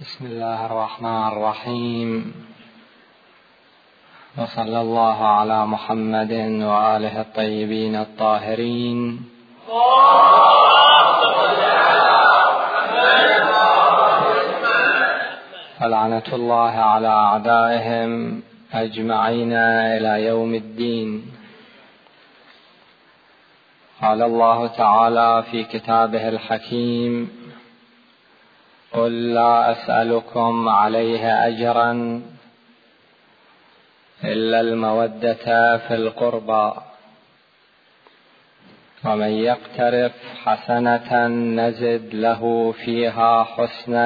بسم الله الرحمن الرحيم، وصلى الله على محمد وآله الطيبين الطاهرين. ولعنة الله على أعدائهم أجمعين إلى يوم الدين. قال الله تعالى في كتابه الحكيم: قل لا أسألكم عليه أجرا إلا المودة في القربى، ومن يقترف حسنة نزد له فيها حسنا،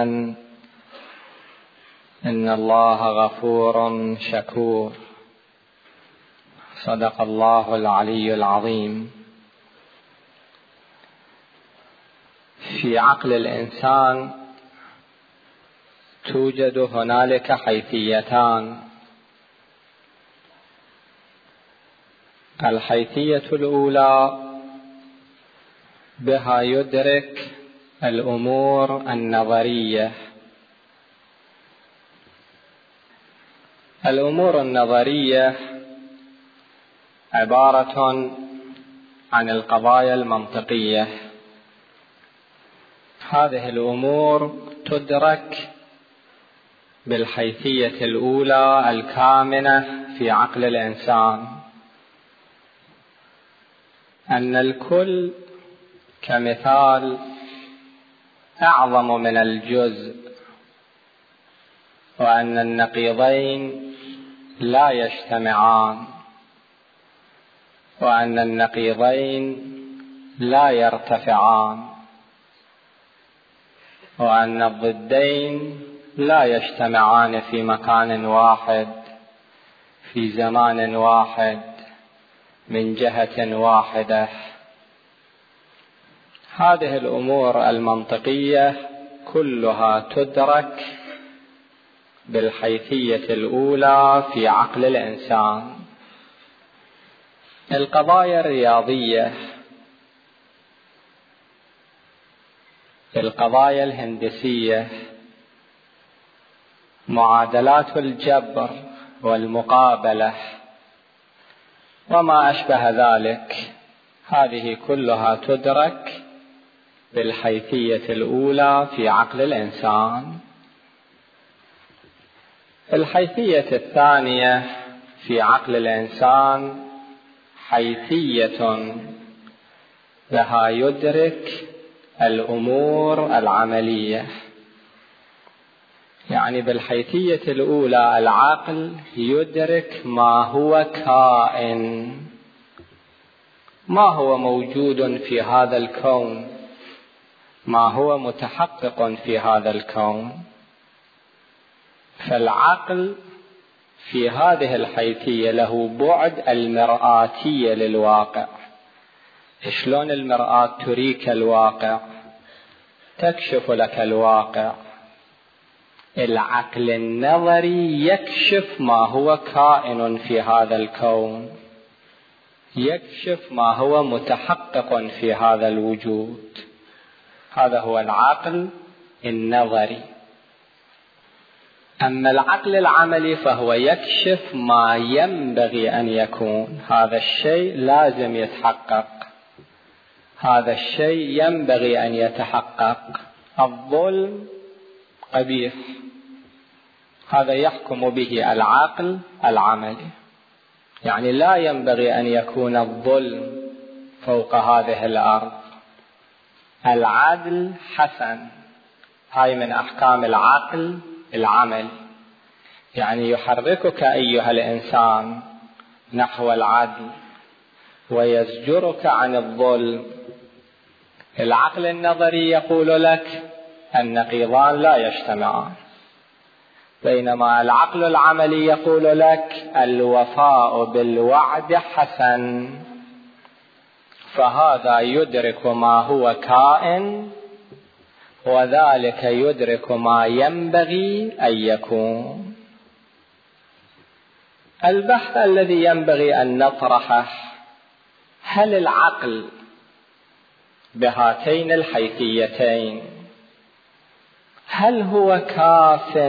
إن الله غفور شكور. صدق الله العلي العظيم. في عقل الإنسان توجد هنالك حيثيتان: الحيثية الأولى بها يدرك الأمور النظرية. الأمور النظرية عبارة عن القضايا المنطقية. هذه الأمور تدرك بالحيثية الأولى الكامنة في عقل الإنسان، أن الكل كمثال أعظم من الجزء، وأن النقيضين لا يجتمعان، وأن النقيضين لا يرتفعان، وأن الضدين لا يجتمعان في مكان واحد في زمان واحد من جهة واحدة. هذه الأمور المنطقية كلها تدرك بالحيثية الأولى في عقل الإنسان. القضايا الرياضية، القضايا الهندسية، معادلات الجبر والمقابلة وما أشبه ذلك، هذه كلها تدرك بالحيثية الأولى في عقل الإنسان. الحيثية الثانية في عقل الإنسان حيثية بها يدرك الأمور العملية. يعني بالحيثية الأولى العقل يدرك ما هو كائن، ما هو موجود في هذا الكون، ما هو متحقق في هذا الكون. فالعقل في هذه الحيثية له بعد المرآتية للواقع. شلون المرآة تريك الواقع، تكشف لك الواقع. العقل النظري يكشف ما هو كائن في هذا الكون، يكشف ما هو متحقق في هذا الوجود. هذا هو العقل النظري. أما العقل العملي فهو يكشف ما ينبغي أن يكون. هذا الشيء لازم يتحقق، هذا الشيء ينبغي أن يتحقق. الظلم قبيح، هذا يحكم به العقل العملي. يعني لا ينبغي أن يكون الظلم فوق هذه الأرض. العدل حسن، هاي من أحكام العقل العملي. يعني يحركك أيها الإنسان نحو العدل ويزجرك عن الظلم. العقل النظري يقول لك النقيضان لا يجتمعان، بينما العقل العملي يقول لك الوفاء بالوعد حسن. فهذا يدرك ما هو كائن، وذلك يدرك ما ينبغي أن يكون. البحث الذي ينبغي أن نطرحه: هل العقل بهاتين الحيثيتين هل هو كاف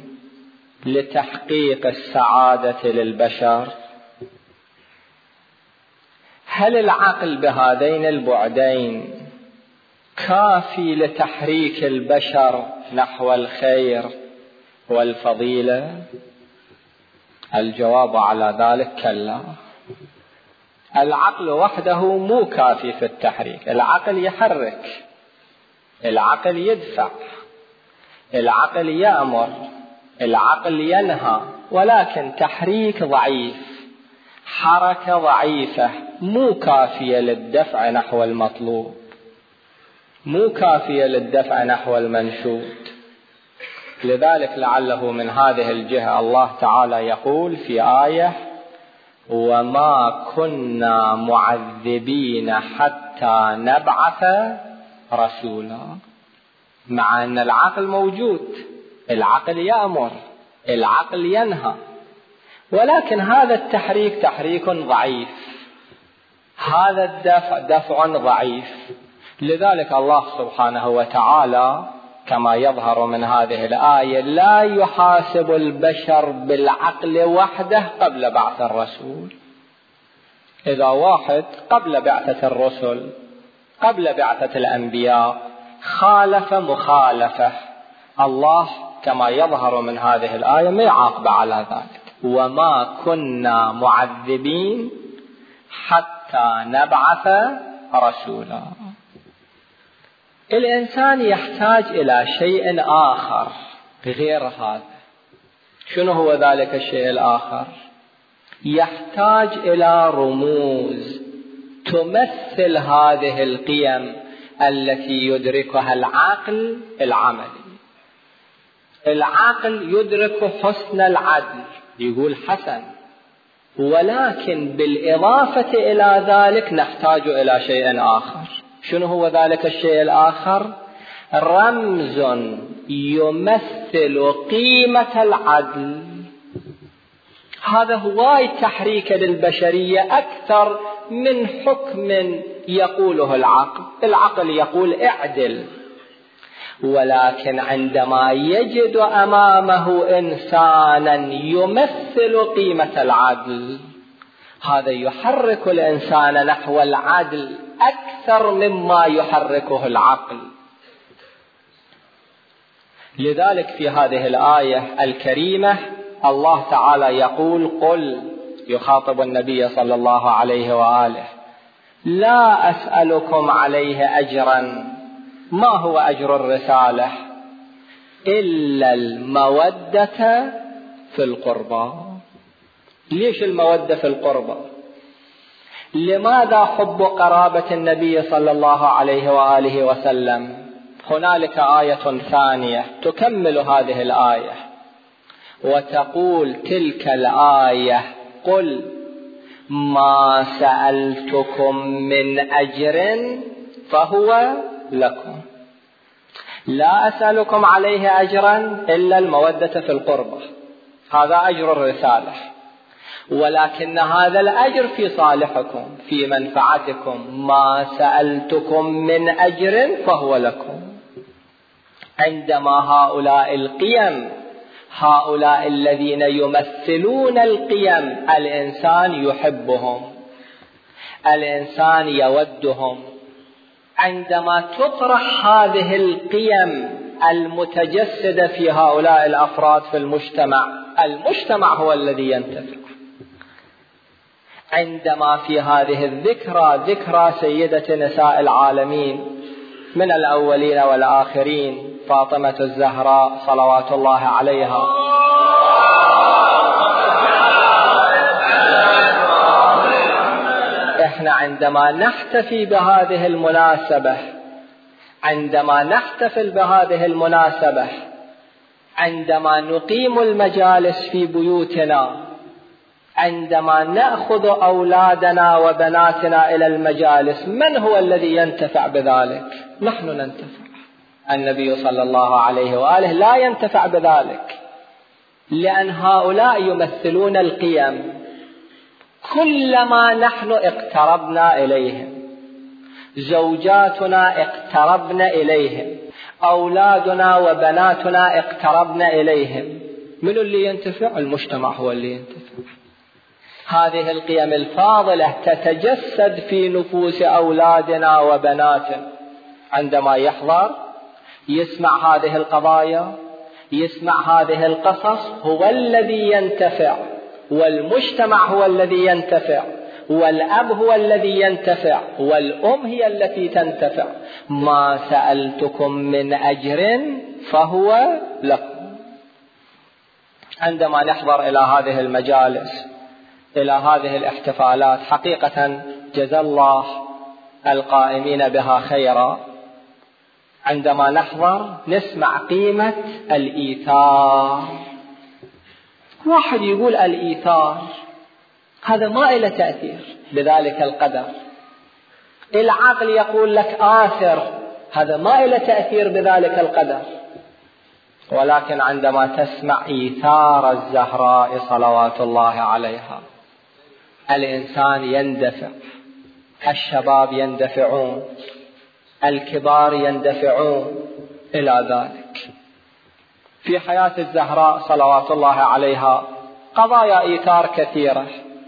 لتحقيق السعادة للبشر؟ هل العقل بهذين البعدين كافي لتحريك البشر نحو الخير والفضيلة؟ الجواب على ذلك كلا. العقل وحده مو كافي في التحريك. العقل يحرك، العقل يدفع، العقل يأمر، العقل ينهى، ولكن تحريك ضعيف، حركة ضعيفة، مو كافية للدفع نحو المطلوب، مو كافية للدفع نحو المنشود. لذلك لعله من هذه الجهة الله تعالى يقول في آية: وما كنا معذبين حتى نبعث رسولا. مع أن العقل موجود، العقل يأمر، العقل ينهى، ولكن هذا التحريك تحريك ضعيف، هذا الدفع دفع ضعيف. لذلك الله سبحانه وتعالى كما يظهر من هذه الآية لا يحاسب البشر بالعقل وحده قبل بعث الرسول. إذا واحد قبل بعثة الرسل، قبل بعثة الأنبياء، خالف مخالفة، الله كما يظهر من هذه الآية ما يعاقب على ذلك. وما كنا معذبين حتى نبعث رسولا. الإنسان يحتاج إلى شيء آخر غير هذا. شنو هو ذلك الشيء الآخر؟ يحتاج إلى رموز تمثل هذه القيم التي يدركها العقل العملي. العقل يدرك حسن العدل، يقول حسن، ولكن بالإضافة إلى ذلك نحتاج إلى شيء آخر. شنو هو ذلك الشيء الآخر؟ رمز يمثل قيمة العدل. هذا هو التحريك للبشرية أكثر من حكم يقوله العقل. العقل يقول اعدل، ولكن عندما يجد أمامه إنسانا يمثل قيمة العدل، هذا يحرك الإنسان نحو العدل أكثر مما يحركه العقل. لذلك في هذه الآية الكريمة الله تعالى يقول: قل، يخاطب النبي صلى الله عليه وآله: لا أسألكم عليه أجرا. ما هو أجر الرسالة؟ إلا المودة في القربى. ليش المودة في القربى؟ لماذا حب قرابة النبي صلى الله عليه وآله وسلم؟ هنالك آية ثانية تكمل هذه الآية وتقول تلك الآية: قل ما سألتكم من أجر فهو لكم. لا أسألكم عليه أجرا إلا المودة في القربى، هذا أجر الرسالة، ولكن هذا الأجر في صالحكم، في منفعتكم. ما سألتكم من أجر فهو لكم. عندما هؤلاء القيم، هؤلاء الذين يمثلون القيم، الإنسان يحبهم، الإنسان يودهم. عندما تطرح هذه القيم المتجسدة في هؤلاء الأفراد في المجتمع، المجتمع هو الذي ينتفع. عندما في هذه الذكرى، ذكرى سيدة نساء العالمين من الأولين والآخرين، فاطمة الزهراء صلوات الله عليها، احنا عندما نحتفي بهذه المناسبة، عندما نحتفل بهذه المناسبة، عندما نقيم المجالس في بيوتنا، عندما نأخذ أولادنا وبناتنا إلى المجالس، من هو الذي ينتفع بذلك؟ نحن ننتفع. النبي صلى الله عليه وآله لا ينتفع بذلك، لأن هؤلاء يمثلون القيم. كلما نحن اقتربنا إليهم، زوجاتنا اقتربن إليهم، أولادنا وبناتنا اقتربنا إليهم، من اللي ينتفع؟ المجتمع هو اللي ينتفع. هذه القيم الفاضلة تتجسد في نفوس أولادنا وبناتنا عندما يحضر يسمع هذه القضايا، يسمع هذه القصص، هو الذي ينتفع، والمجتمع هو الذي ينتفع، والأب هو الذي ينتفع، والأم هي التي تنتفع. ما سألتكم من أجر فهو لكم. عندما نحضر إلى هذه المجالس، إلى هذه الاحتفالات، حقيقة جزا الله القائمين بها خيرا. عندما نحضر نسمع قيمة الإيثار. واحد يقول الإيثار هذا ما له تأثير بذلك القدر. العقل يقول لك آثر، هذا ما له تأثير بذلك القدر. ولكن عندما تسمع إيثار الزهراء صلوات الله عليها، الإنسان يندفع، الشباب يندفعون، الكبار يندفعون إلى ذلك. في حياة الزهراء صلوات الله عليها قضايا إيثار كثيرة،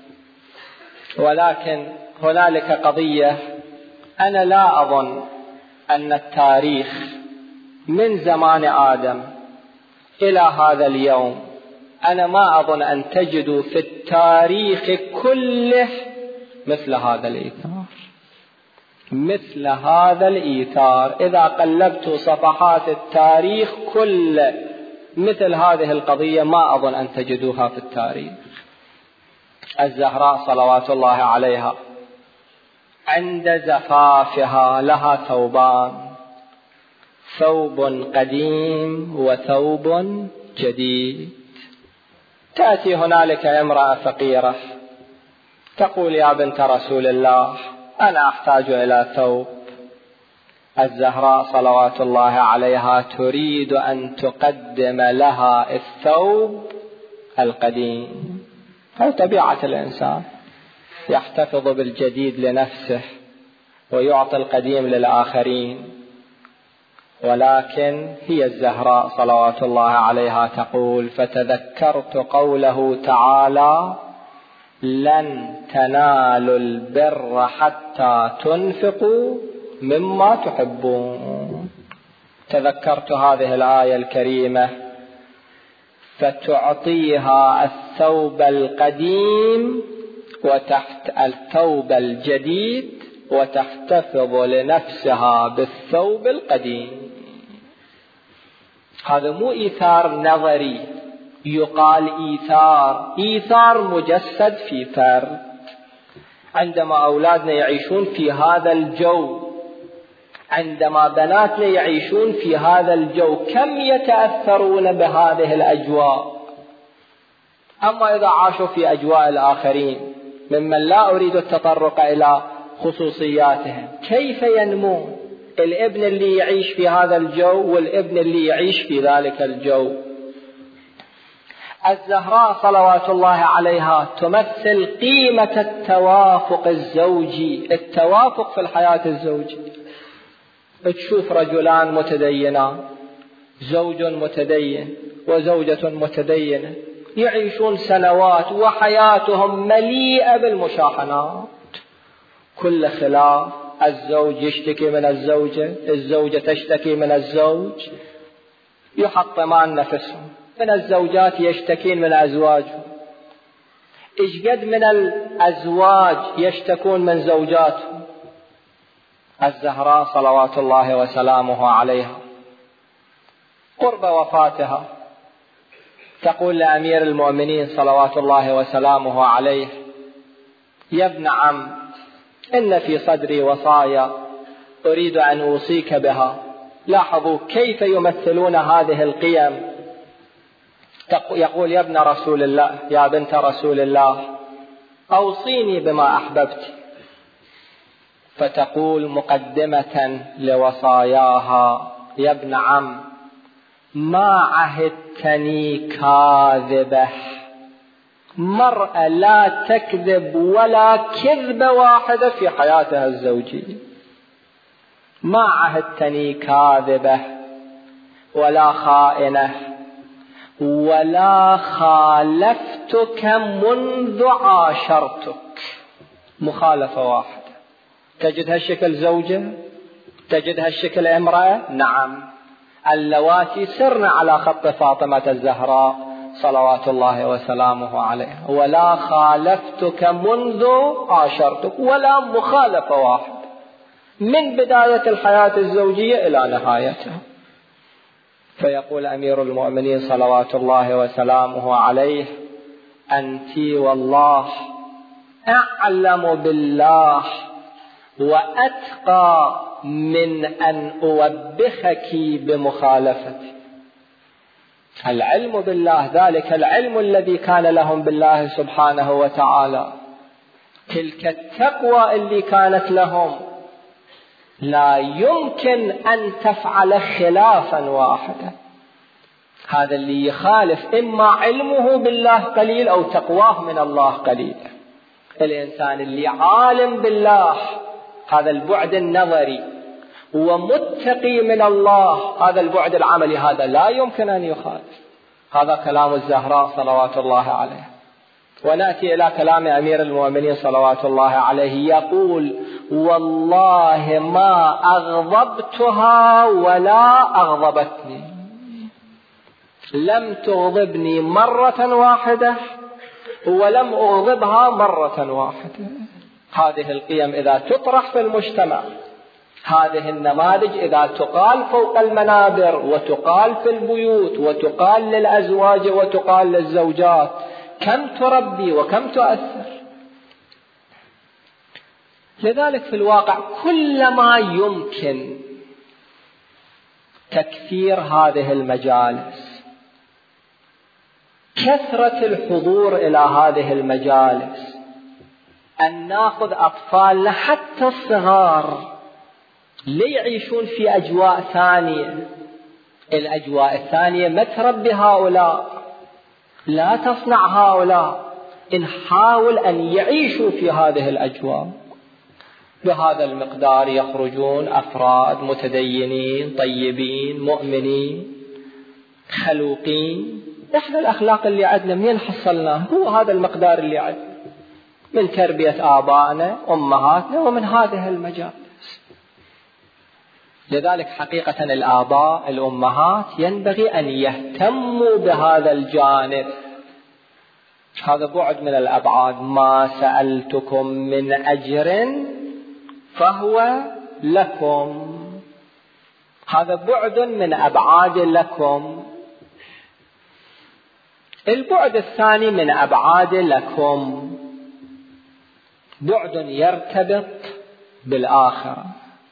ولكن هنالك قضية أنا لا أظن أن التاريخ من زمان آدم إلى هذا اليوم، أنا ما أظن أن تجدوا في التاريخ كله مثل هذا الإيثار. مثل هذا الإيثار إذا قلبت صفحات التاريخ كله، مثل هذه القضية ما أظن أن تجدوها في التاريخ. الزهراء صلوات الله عليها عند زفافها لها ثوبان، ثوب قديم وثوب جديد. تأتي هنالك امرأة فقيرة تقول يا بنت رسول الله أنا أحتاج إلى ثوب. الزهراء صلوات الله عليها تريد أن تقدم لها الثوب القديم. هذه طبيعة الإنسان، يحتفظ بالجديد لنفسه ويعطي القديم للآخرين. ولكن هي الزهراء صلوات الله عليها تقول فتذكرت قوله تعالى لن تنالوا البر حتى تنفقوا مما تحبون. تذكرت هذه الآية الكريمة، فتعطيها الثوب القديم وتحت الثوب الجديد وتحتفظ لنفسها بالثوب القديم. هذا مو إيثار نظري يقال إيثار مجسد في فرد. عندما أولادنا يعيشون في هذا الجو، عندما بناتنا يعيشون في هذا الجو، كم يتأثرون بهذه الأجواء. أما إذا عاشوا في أجواء الآخرين ممن لا أريد التطرق إلى خصوصياتهم، كيف ينمون؟ الابن اللي يعيش في هذا الجو والابن اللي يعيش في ذلك الجو. الزهراء صلوات الله عليها تمثل قيمة التوافق الزوجي، التوافق في الحياة الزوجية. تشوف رجلان متدينان، زوج متدين وزوجة متدينة، يعيشون سنوات وحياتهم مليئة بالمشاحنات، كل خلاف، الزوج يشتكي من الزوجة، الزوجة تشتكي من الزوج، يحطمان نفسهم. من الزوجات يشتكين من أزواجهم، إيش قد من الأزواج يشتكون من زوجاتهم. الزهراء صلوات الله وسلامه عليها قرب وفاتها تقول لأمير المؤمنين صلوات الله وسلامه عليه يا ابن عم إن في صدري وصايا أريد أن أوصيك بها. لاحظوا كيف يمثلون هذه القيم. يقول يا ابن رسول الله، يا بنت رسول الله أوصيني بما أحببت. فتقول مقدمة لوصاياها يا ابن عم ما عهدتني كاذبة، مرأة لا تكذب ولا كذبة واحدة في حياتها الزوجية. ما عهدتني كاذبة ولا خائنة ولا خالفتك منذ عاشرتك. مخالفة واحدة. تجد هالشكل زوجة، تجد هالشكل امرأة، نعم، اللواتي سرن على خط فاطمة الزهراء صلوات الله وسلامه عليها. ولا خالفتك منذ عاشرتك، ولا مخالفة واحدة من بداية الحياة الزوجية إلى نهايتها. فيقول أمير المؤمنين صلوات الله وسلامه عليه: أنت والله أعلم بالله وأتقى من أن أوبخك بمخالفتي. العلم بالله، ذلك العلم الذي كان لهم بالله سبحانه وتعالى، تلك التقوى اللي كانت لهم، لا يمكن أن تفعل خلافا واحدا. هذا اللي يخالف إما علمه بالله قليل أو تقواه من الله قليل. الإنسان اللي عالم بالله، هذا البعد النظري، ومتقي من الله، هذا البعد العملي، هذا لا يمكن أن يخالف. هذا كلام الزهراء صلوات الله عليه. ونأتي إلى كلام أمير المؤمنين صلوات الله عليه، يقول: والله ما أغضبتها ولا أغضبتني، لم تغضبني مرة واحدة ولم أغضبها مرة واحدة. هذه القيم إذا تطرح في المجتمع، هذه النماذج إذا تقال فوق المنابر وتقال في البيوت وتقال للأزواج وتقال للزوجات، كم تربي وكم تؤثر. لذلك في الواقع كلما يمكن تكثير هذه المجالس، كثرة الحضور إلى هذه المجالس، أن نأخذ أطفالنا حتى الصغار ليعيشون في أجواء ثانية. الأجواء الثانية ما تربي هؤلاء، لا تصنع هؤلاء، نحاول أن يعيشوا في هذه الأجواء. بهذا المقدار يخرجون أفراد متدينين طيبين مؤمنين خلوقين. إحنا الأخلاق اللي عندنا منين حصلناه؟ هو هذا المقدار اللي عندنا من تربية آبائنا أمهاتنا ومن هذه المجالس. لذلك حقيقة الآباء الأمهات ينبغي أن يهتموا بهذا الجانب. هذا بعد من الأبعاد. ما سألتكم من أجر فهو لكم، هذا بعد من أبعاد لكم. البعد الثاني من أبعاد لكم بعد يرتبط بالآخرة.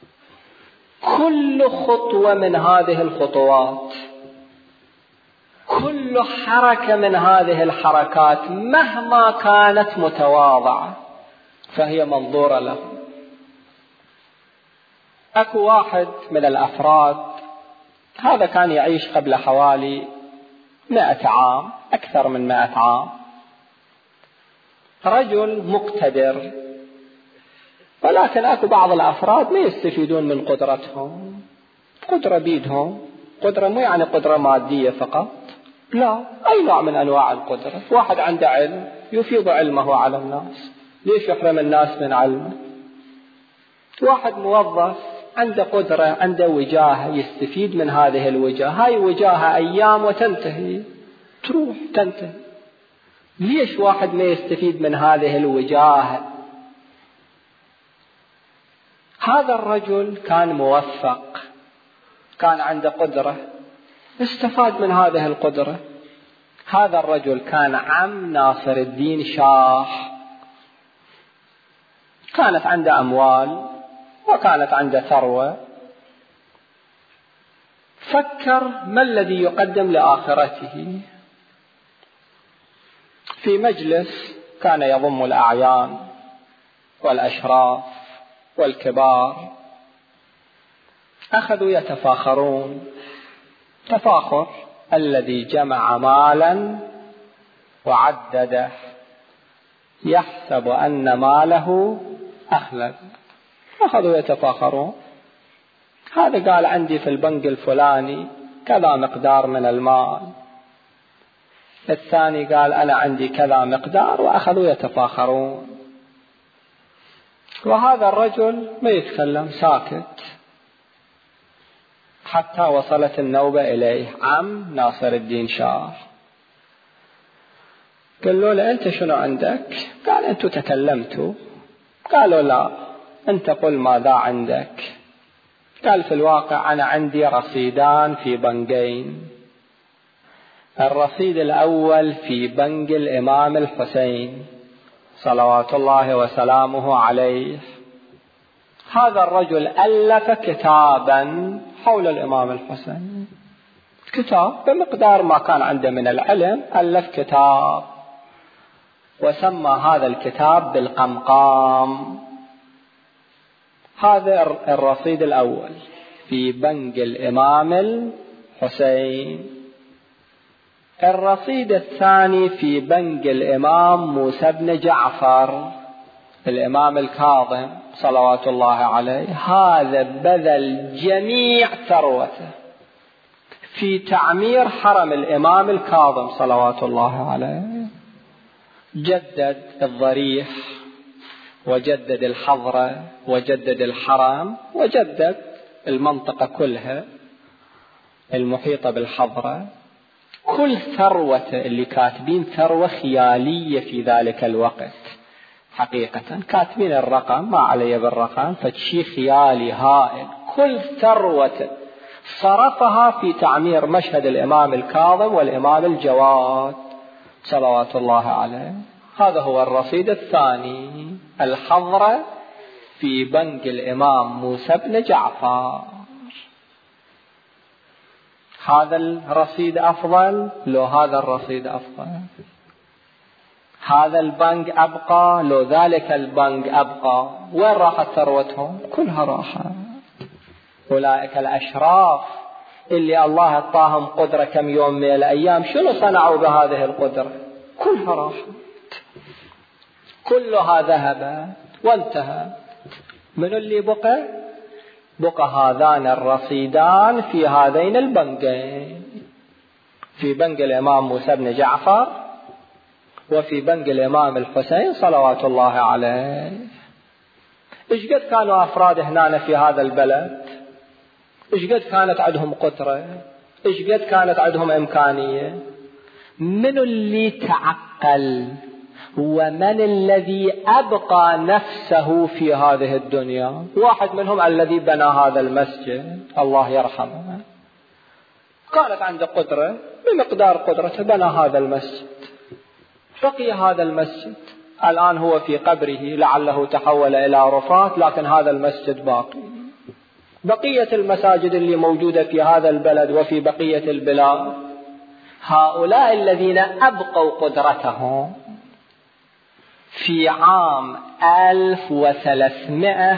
كل خطوة من هذه الخطوات، كل حركة من هذه الحركات مهما كانت متواضعة فهي منظورة له. أكو واحد من الأفراد، هذا كان يعيش قبل حوالي 100 عام، أكثر من 100 عام، رجل مقتدر، ولكن أكو بعض الأفراد ما يستفيدون من قدرتهم. قدرة بيدهم، قدرة مو يعني قدرة مادية فقط، لا، أي نوع من أنواع القدرة. واحد عنده علم يفيض علمه على الناس، ليش يحرم الناس من علمه؟ واحد موظف عنده قدرة، عنده وجاهة، يستفيد من هذه الوجاهة. هاي وجاهة أيام وتنتهي، تروح تنتهي. ليش واحد ما يستفيد من هذه الوجاهة؟ هذا الرجل كان موفق، كان عنده قدرة، استفاد من هذه القدرة. هذا الرجل كان عم ناصر الدين شاه، كانت عنده أموال وكانت عنده ثروة. فكر ما الذي يقدم لآخرته. في مجلس كان يضم الأعيان والأشراف والكبار، أخذوا يتفاخرون تفاخر. الذي جمع مالا وعدده يحسب أن ماله أخلد. أخذوا يتفاخرون. هذا قال عندي في البنك الفلاني كذا مقدار من المال، الثاني قال أنا عندي كذا مقدار، وأخذوا يتفاخرون. وهذا الرجل ما يتكلم، ساكت، حتى وصلت النوبة إليه عم ناصر الدين شاه. قالوا له أنت شنو عندك؟ قال أنتوا تكلمتوا. قالوا لا، أنت قل ماذا عندك. قال في الواقع أنا عندي رصيدان في بنقين. الرصيد الأول في بنق الإمام الحسين صلوات الله وسلامه عليه. هذا الرجل ألف كتابا حول الإمام الحسين، كتاب بمقدار ما كان عنده من العلم، ألف كتاب وسمى هذا الكتاب بالقمقام. هذا الرصيد الأول في بنق الإمام الحسين. الرصيد الثاني في بنق الإمام موسى بن جعفر الإمام الكاظم صلوات الله عليه. هذا بذل جميع ثروته في تعمير حرم الإمام الكاظم صلوات الله عليه. جدد الضريح، وجدد الحضرة، وجدد الحرم، وجدد المنطقة كلها المحيطة بالحضرة. كل ثروته اللي كاتبين ثروة خيالية في ذلك الوقت، حقيقة كاتبين الرقم ما علي بالرقم، فشي خيالي هائل. كل ثروته صرفها في تعمير مشهد الإمام الكاظم والإمام الجواد صلوات الله عليه. هذا هو الرصيد الثاني، الحضرة في بنق الإمام موسى بن جعفر. هذا الرصيد أفضل لو هذا الرصيد أفضل؟ هذا البنك أبقى لو ذلك البنك أبقى؟ وين راحت ثروتهم؟ كلها راحت. أولئك الأشراف اللي الله أعطاهم قدرة كم يوم من الأيام، شنو صنعوا بهذه القدرة؟ كلها راحت، كلها ذهبت وانتهى. من اللي بقى؟ بقى هذان الرصيدان في هذين البنقين، في بنق الإمام موسى بن جعفر وفي بنق الإمام الحسين صلوات الله عليه. إيش قد كانوا أفراد هنا في هذا البلد؟ إيش قد كانت عندهم قدرة؟ إيش قد كانت عندهم إمكانية؟ من اللي تعقل ومن الذي أبقى نفسه في هذه الدنيا؟ واحد منهم الذي بنى هذا المسجد الله يرحمه، كانت عنده قدرة بمقدار قدرته بنى هذا المسجد، بقي هذا المسجد. الآن هو في قبره لعله تحول إلى رفات، لكن هذا المسجد باقي. بقية المساجد اللي موجودة في هذا البلد وفي بقية البلاد، هؤلاء الذين أبقوا قدرتهم في عام 1300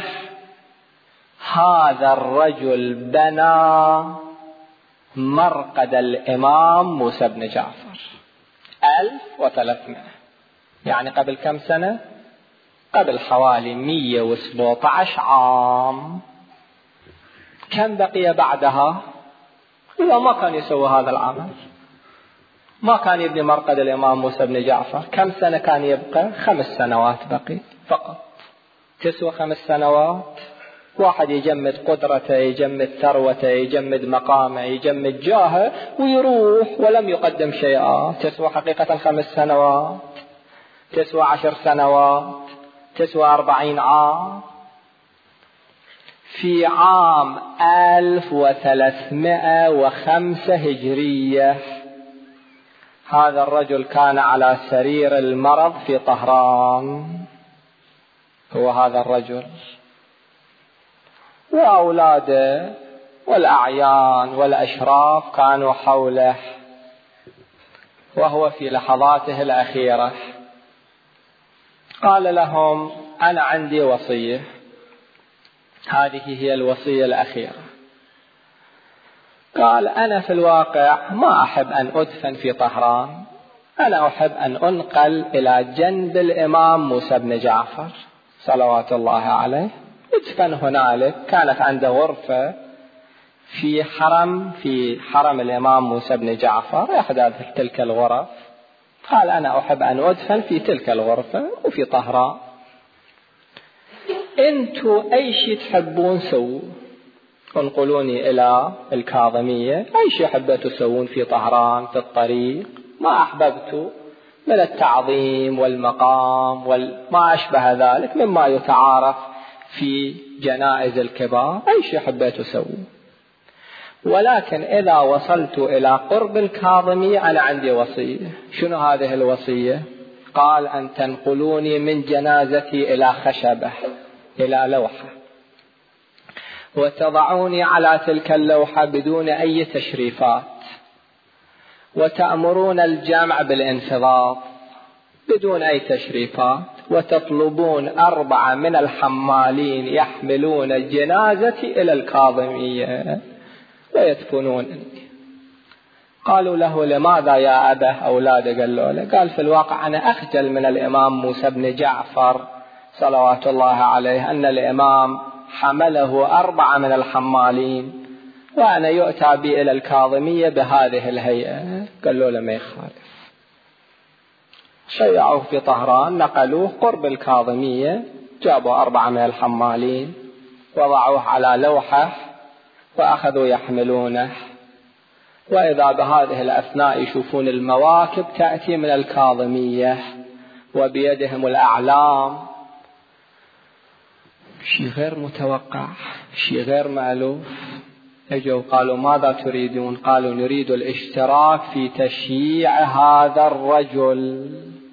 هذا الرجل بنى مرقد الإمام موسى بن جعفر. 1300 يعني قبل كم سنة؟ قبل حوالي 117 عام. كم بقي بعدها؟ إذا ما كان يسوي هذا العمل، ما كان يبني مرقد الإمام موسى بن جعفر، كم سنة كان يبقى؟ 5 سنوات بقي فقط. تسوى 5 سنوات. واحد يجمد قدرته، يجمد ثروته، يجمد مقامه، يجمد جاهه ويروح ولم يقدم شيئا. تسوى حقيقة 5 سنوات؟ تسوى 10 سنوات؟ تسوى 40 عام؟ في عام 1305 هجرية هذا الرجل كان على سرير المرض في طهران. هو هذا الرجل وأولاده والأعيان والأشراف كانوا حوله، وهو في لحظاته الأخيرة قال لهم أنا عندي وصية، هذه هي الوصية الأخيرة. قال أنا في الواقع ما أحب أن أدفن في طهران، أنا أحب أن أنقل إلى جنب الإمام موسى بن جعفر صلوات الله عليه، ادفن هنالك. كانت عنده غرفة في حرم الإمام موسى بن جعفر إحدى تلك الغرف، قال أنا أحب أن أدفن في تلك الغرفة وفي طهران، أنتوا أي شيء تحبون سووا، انقلوني إلى الكاظمية، أي شيء حبيتوا تسوون في طهران في الطريق، ما أحببتوا من التعظيم والمقام وما أشبه ذلك مما يتعارف في جنائز الكبار، أي شيء حبيتوا تسوون، ولكن إذا وصلت إلى قرب الكاظمية أنا عندي وصية. شنو هذه الوصية؟ قال أن تنقلوني من جنازتي إلى خشبة، إلى لوحة، وتضعوني على تلك اللوحة بدون أي تشريفات، وتأمرون الجمع بالانفضاض بدون أي تشريفات، وتطلبون 4 من الحمالين يحملون جنازتي إلى الكاظمية ويدفنونني. قالوا له لماذا يا أبا؟ أولاده قالوا له، قال في الواقع أنا أخجل من الإمام موسى بن جعفر صلوات الله عليه أن الإمام حمله 4 من الحمالين وأنا يؤتى بي إلى الكاظمية بهذه الهيئة. قالوا له ما يخالف. شيعوه في طهران، نقلوه قرب الكاظمية، جابوا 4 من الحمالين وضعوه على لوحة وأخذوا يحملونه، وإذا بهذه الأثناء يشوفون المواكب تأتي من الكاظمية وبيدهم الأعلام، شيء غير متوقع، شيء غير مألوف. اجوا قالوا ماذا تريدون؟ قالوا نريد الاشتراك في تشييع هذا الرجل.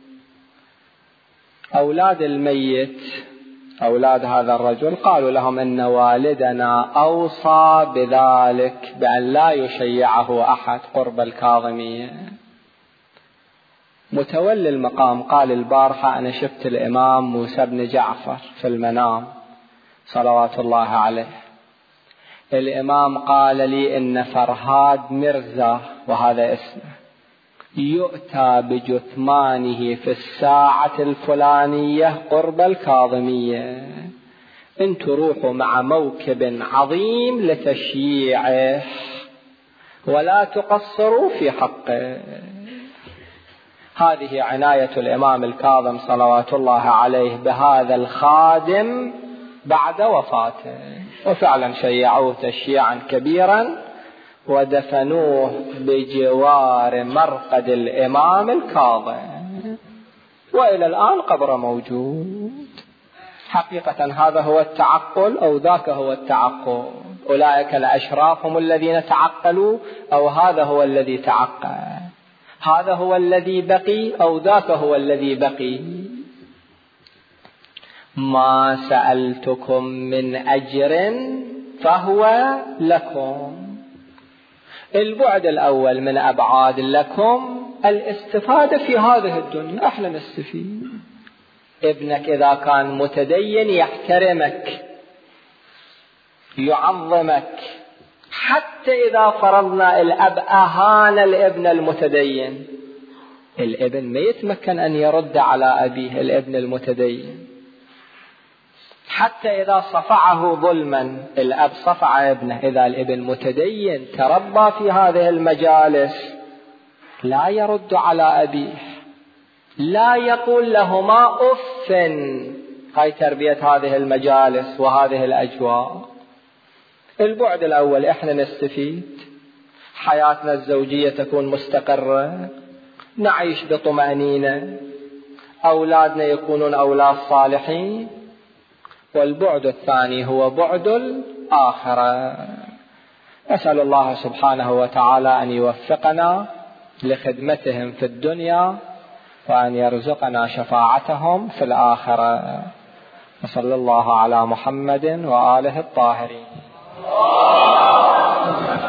أولاد الميت، أولاد هذا الرجل، قالوا لهم إن والدنا أوصى بذلك بأن لا يشيعه أحد قرب الكاظمية. متولي المقام قال البارحة أنا شفت الإمام موسى بن جعفر في المنام صلوات الله عليه. الإمام قال لي إن فرهاد مرزا، وهذا اسمه، يؤتى بجثمانه في الساعة الفلانية قرب الكاظمية، انتوا روحوا مع موكب عظيم لتشييعه ولا تقصروا في حقه. هذه عناية الإمام الكاظم صلوات الله عليه بهذا الخادم بعد وفاته. وفعلا شيعوه تشييعا كبيرا ودفنوه بجوار مرقد الإمام الكاظم، وإلى الآن قبره موجود. حقيقة هذا هو التعقل أو ذاك هو التعقل؟ أولئك الأشراف هم الذين تعقلوا أو هذا هو الذي تعقل؟ هذا هو الذي بقي أو ذاك هو الذي بقي؟ ما سألتكم من أجر فهو لكم. البعد الأول من أبعاد لكم الاستفادة في هذه الدنيا، احنا نستفيد. ابنك إذا كان متدين يحترمك يعظمك، حتى إذا فرضنا الأب أهان الابن المتدين، الابن ما يتمكن أن يرد على أبيه الابن المتدين. حتى إذا صفعه ظلما، الأب صفع ابنه، إذا الابن متدين تربى في هذه المجالس لا يرد على أبيه، لا يقول لهما أف. هاي تربية هذه المجالس وهذه الأجواء. البعد الأول احنا نستفيد، حياتنا الزوجية تكون مستقرة، نعيش بطمأنينة، أولادنا يكونون أولاد صالحين. والبعد الثاني هو بعد الآخرة. أسأل الله سبحانه وتعالى أن يوفقنا لخدمتهم في الدنيا وأن يرزقنا شفاعتهم في الآخرة. وصلى الله على محمد وآله الطاهرين.